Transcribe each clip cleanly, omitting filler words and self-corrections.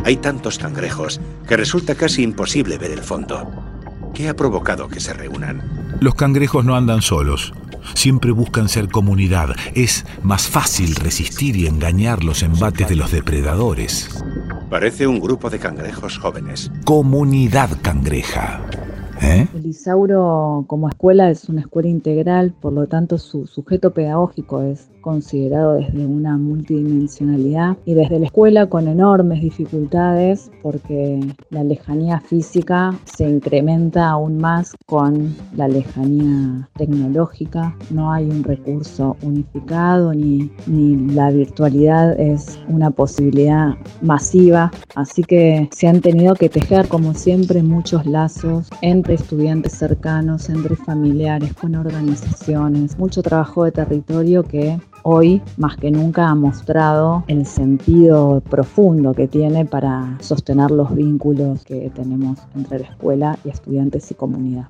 Hay tantos cangrejos que resulta casi imposible ver el fondo. ¿Qué ha provocado que se reúnan? Los cangrejos no andan solos. Siempre buscan ser comunidad. Es más fácil resistir y engañar los embates de los depredadores. Parece un grupo de cangrejos jóvenes. Comunidad cangreja. El Isauro como escuela es una escuela integral, por lo tanto su sujeto pedagógico es considerado desde una multidimensionalidad y desde la escuela con enormes dificultades porque la lejanía física se incrementa aún más con la lejanía tecnológica. No hay un recurso unificado ni la virtualidad es una posibilidad masiva, así que se han tenido que tejer como siempre muchos lazos entre estudiantes cercanos, entre familiares, con organizaciones, mucho trabajo de territorio que hoy más que nunca ha mostrado el sentido profundo que tiene para sostener los vínculos que tenemos entre la escuela y estudiantes y comunidad.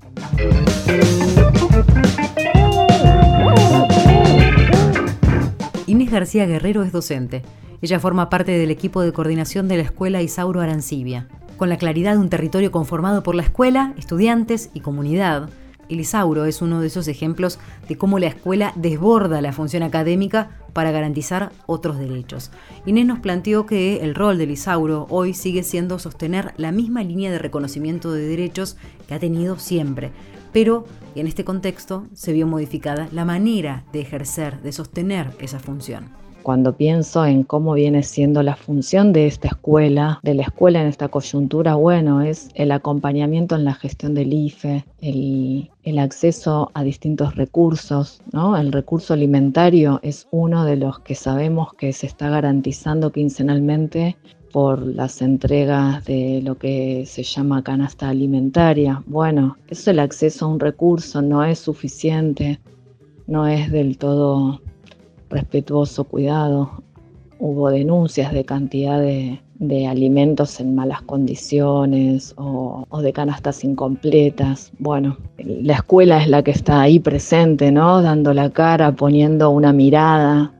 Inés García Guerrero es docente. Ella forma parte del equipo de coordinación de la Escuela Isauro Arancibia. Con la claridad de un territorio conformado por la escuela, estudiantes y comunidad, el Isauro es uno de esos ejemplos de cómo la escuela desborda la función académica para garantizar otros derechos. Inés nos planteó que el rol del Isauro hoy sigue siendo sostener la misma línea de reconocimiento de derechos que ha tenido siempre, pero en este contexto se vio modificada la manera de ejercer, de sostener esa función. Cuando pienso en cómo viene siendo la función de esta escuela, de la escuela en esta coyuntura, bueno, es el acompañamiento en la gestión del IFE, el acceso a distintos recursos, ¿no? El recurso alimentario es uno de los que sabemos que se está garantizando quincenalmente por las entregas de lo que se llama canasta alimentaria. Bueno, eso, el acceso a un recurso no es suficiente, no es del todo respetuoso cuidado. Hubo denuncias de cantidad de alimentos en malas condiciones o de canastas incompletas. Bueno, la escuela es la que está ahí presente, ¿no? Dando la cara, poniendo una mirada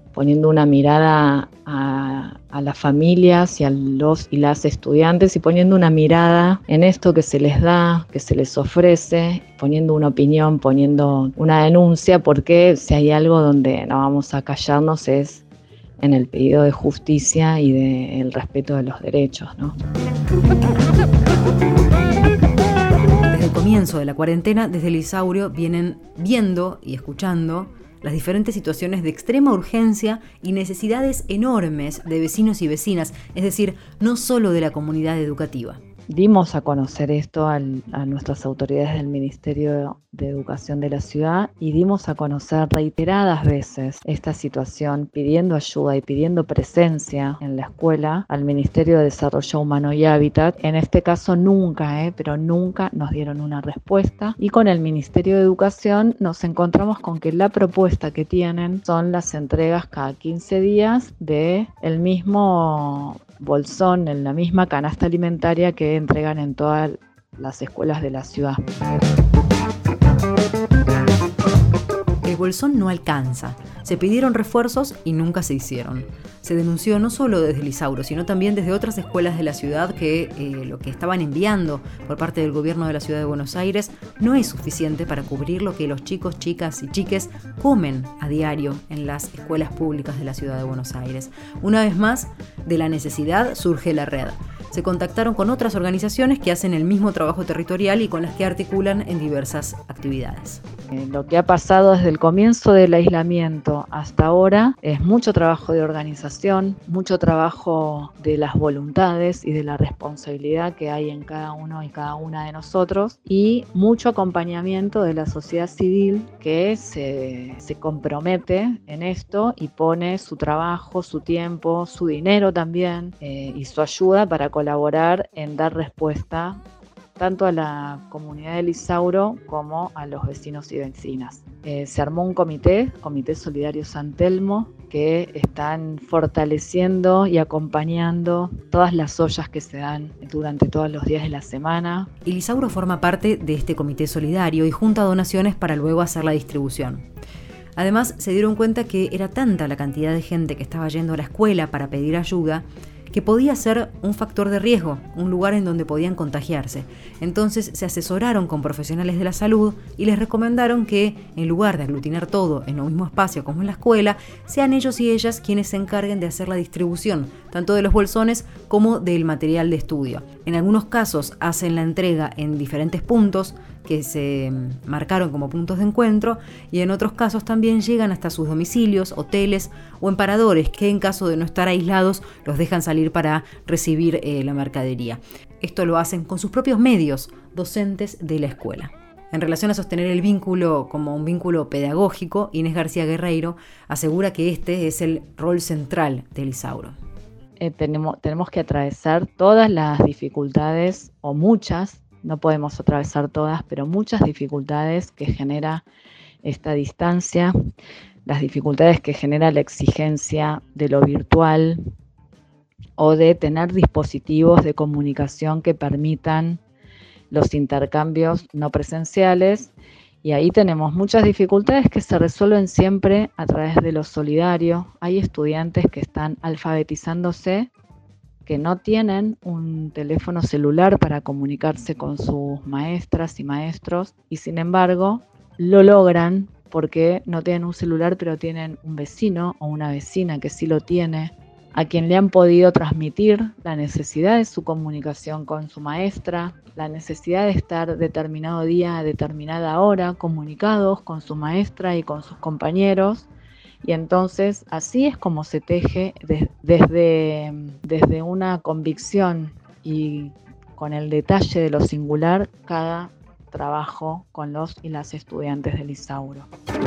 a las familias y a los y las estudiantes y poniendo una mirada en esto que se les da, que se les ofrece, poniendo una opinión, poniendo una denuncia, porque si hay algo donde no vamos a callarnos es en el pedido de justicia y del respeto de los derechos, ¿no? Desde el comienzo de la cuarentena, desde el Isauro vienen viendo y escuchando las diferentes situaciones de extrema urgencia y necesidades enormes de vecinos y vecinas, es decir, no solo de la comunidad educativa. Dimos a conocer esto a nuestras autoridades del Ministerio de Educación de la ciudad y dimos a conocer reiteradas veces esta situación, pidiendo ayuda y pidiendo presencia en la escuela al Ministerio de Desarrollo Humano y Hábitat. En este caso nunca, pero nunca nos dieron una respuesta, y con el Ministerio de Educación nos encontramos con que la propuesta que tienen son las entregas cada 15 días de el mismo bolsón, en la misma canasta alimentaria que entregan en todas las escuelas de la ciudad. El bolsón no alcanza. Se pidieron refuerzos y nunca se hicieron. Se denunció no solo desde el Isauro, sino también desde otras escuelas de la ciudad que lo que estaban enviando por parte del gobierno de la ciudad de Buenos Aires no es suficiente para cubrir lo que los chicos, chicas y chiques comen a diario en las escuelas públicas de la ciudad de Buenos Aires. Una vez más, de la necesidad surge la red. Se contactaron con otras organizaciones que hacen el mismo trabajo territorial y con las que articulan en diversas actividades. Lo que ha pasado desde el comienzo del aislamiento hasta ahora es mucho trabajo de organización, mucho trabajo de las voluntades y de la responsabilidad que hay en cada uno y cada una de nosotros, y mucho acompañamiento de la sociedad civil que se compromete en esto y pone su trabajo, su tiempo, su dinero también y su ayuda para colaborar en dar respuesta tanto a la comunidad del Isauro como a los vecinos y vecinas. Se armó un Comité Solidario San Telmo, que están fortaleciendo y acompañando todas las ollas que se dan durante todos los días de la semana. El Isauro forma parte de este comité solidario y junta donaciones para luego hacer la distribución. Además, se dieron cuenta que era tanta la cantidad de gente que estaba yendo a la escuela para pedir ayuda, que podía ser un factor de riesgo, un lugar en donde podían contagiarse. Entonces se asesoraron con profesionales de la salud y les recomendaron que, en lugar de aglutinar todo en un mismo espacio como en la escuela, sean ellos y ellas quienes se encarguen de hacer la distribución, tanto de los bolsones como del material de estudio. En algunos casos hacen la entrega en diferentes puntos que se marcaron como puntos de encuentro, y en otros casos también llegan hasta sus domicilios, hoteles o en paradores que, en caso de no estar aislados, los dejan salir para recibir la mercadería. Esto lo hacen con sus propios medios, docentes de la escuela. En relación a sostener el vínculo como un vínculo pedagógico, Inés García Guerreiro asegura que este es el rol central del Isauro. Tenemos que atravesar todas las dificultades, o muchas, no podemos atravesar todas, pero muchas dificultades que genera esta distancia, las dificultades que genera la exigencia de lo virtual o de tener dispositivos de comunicación que permitan los intercambios no presenciales. Y ahí tenemos muchas dificultades que se resuelven siempre a través de lo solidario. Hay estudiantes que están alfabetizándose, que no tienen un teléfono celular para comunicarse con sus maestras y maestros, y sin embargo lo logran porque no tienen un celular, pero tienen un vecino o una vecina que sí lo tiene, a quien le han podido transmitir la necesidad de su comunicación con su maestra, la necesidad de estar determinado día a determinada hora comunicados con su maestra y con sus compañeros. Y entonces así es como se teje desde una convicción y con el detalle de lo singular cada trabajo con los y las estudiantes del Isauro.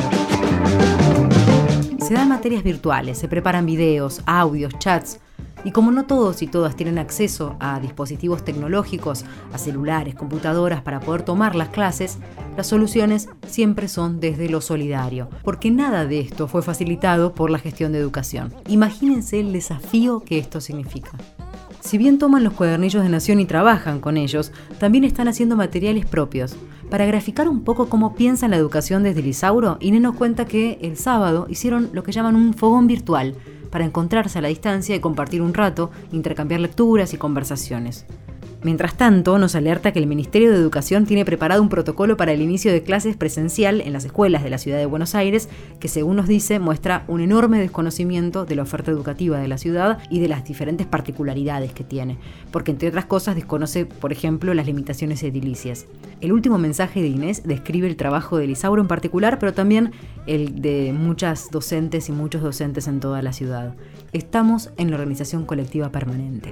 Se dan materias virtuales, se preparan videos, audios, chats, y como no todos y todas tienen acceso a dispositivos tecnológicos, a celulares, computadoras para poder tomar las clases, las soluciones siempre son desde lo solidario, porque nada de esto fue facilitado por la gestión de educación. Imagínense el desafío que esto significa. Si bien toman los cuadernillos de Nación y trabajan con ellos, también están haciendo materiales propios. Para graficar un poco cómo piensan la educación desde el Isauro, Inés nos cuenta que el sábado hicieron lo que llaman un fogón virtual, para encontrarse a la distancia y compartir un rato, intercambiar lecturas y conversaciones. Mientras tanto, nos alerta que el Ministerio de Educación tiene preparado un protocolo para el inicio de clases presencial en las escuelas de la ciudad de Buenos Aires, que, según nos dice, muestra un enorme desconocimiento de la oferta educativa de la ciudad y de las diferentes particularidades que tiene, porque, entre otras cosas, desconoce, por ejemplo, las limitaciones edilicias. El último mensaje de Inés describe el trabajo del Isauro en particular, pero también el de muchas docentes y muchos docentes en toda la ciudad. Estamos en la organización colectiva permanente.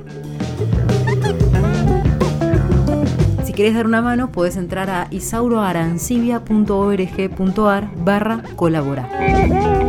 Si querés dar una mano, podés entrar a isauroarancibia.org.ar/colaborar.